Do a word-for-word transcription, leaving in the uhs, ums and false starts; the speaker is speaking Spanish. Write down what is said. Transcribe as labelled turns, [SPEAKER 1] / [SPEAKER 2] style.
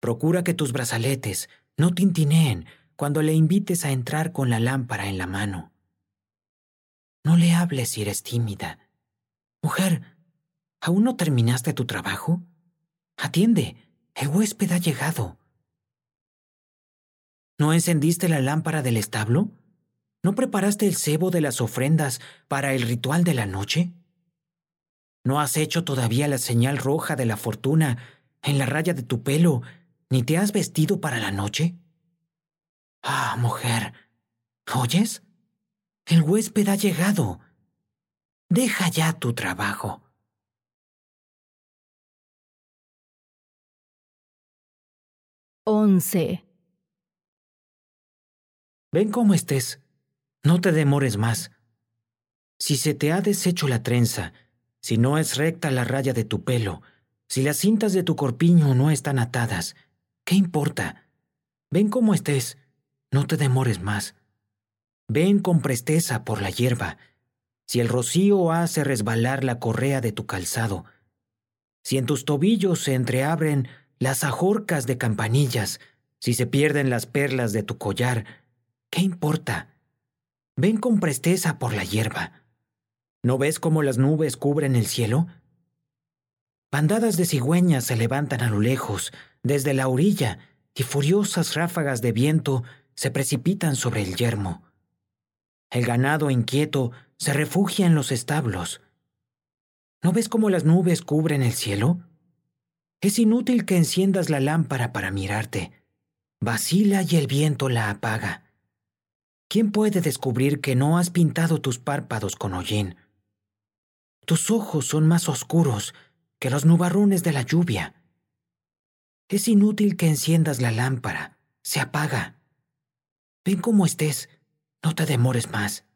[SPEAKER 1] Procura que tus brazaletes no tintineen cuando le invites a entrar con la lámpara en la mano. No le hables si eres tímida. Mujer, ¿aún no terminaste tu trabajo? Atiende, el huésped ha llegado. ¿No encendiste la lámpara del establo? ¿No preparaste el cebo de las ofrendas para el ritual de la noche? ¿No has hecho todavía la señal roja de la fortuna en la raya de tu pelo, ni te has vestido para la noche? Ah, mujer, ¿oyes? El huésped ha llegado. Deja ya tu trabajo.
[SPEAKER 2] Once.
[SPEAKER 1] Ven cómo estés. No te demores más. Si se te ha deshecho la trenza, si no es recta la raya de tu pelo, si las cintas de tu corpiño no están atadas, ¿qué importa? Ven cómo estés. No te demores más. Ven con presteza por la hierba. Si el rocío hace resbalar la correa de tu calzado, si en tus tobillos se entreabren las ajorcas de campanillas, si se pierden las perlas de tu collar, ¿qué importa? Ven con presteza por la hierba. ¿No ves cómo las nubes cubren el cielo? Bandadas de cigüeñas se levantan a lo lejos, desde la orilla, y furiosas ráfagas de viento se precipitan sobre el yermo. El ganado inquieto se refugia en los establos. ¿No ves cómo las nubes cubren el cielo? Es inútil que enciendas la lámpara para mirarte. Vacila y el viento la apaga. ¿Quién puede descubrir que no has pintado tus párpados con hollín? Tus ojos son más oscuros que los nubarrones de la lluvia. Es inútil que enciendas la lámpara. Se apaga. Ven cómo estés. No te demores más.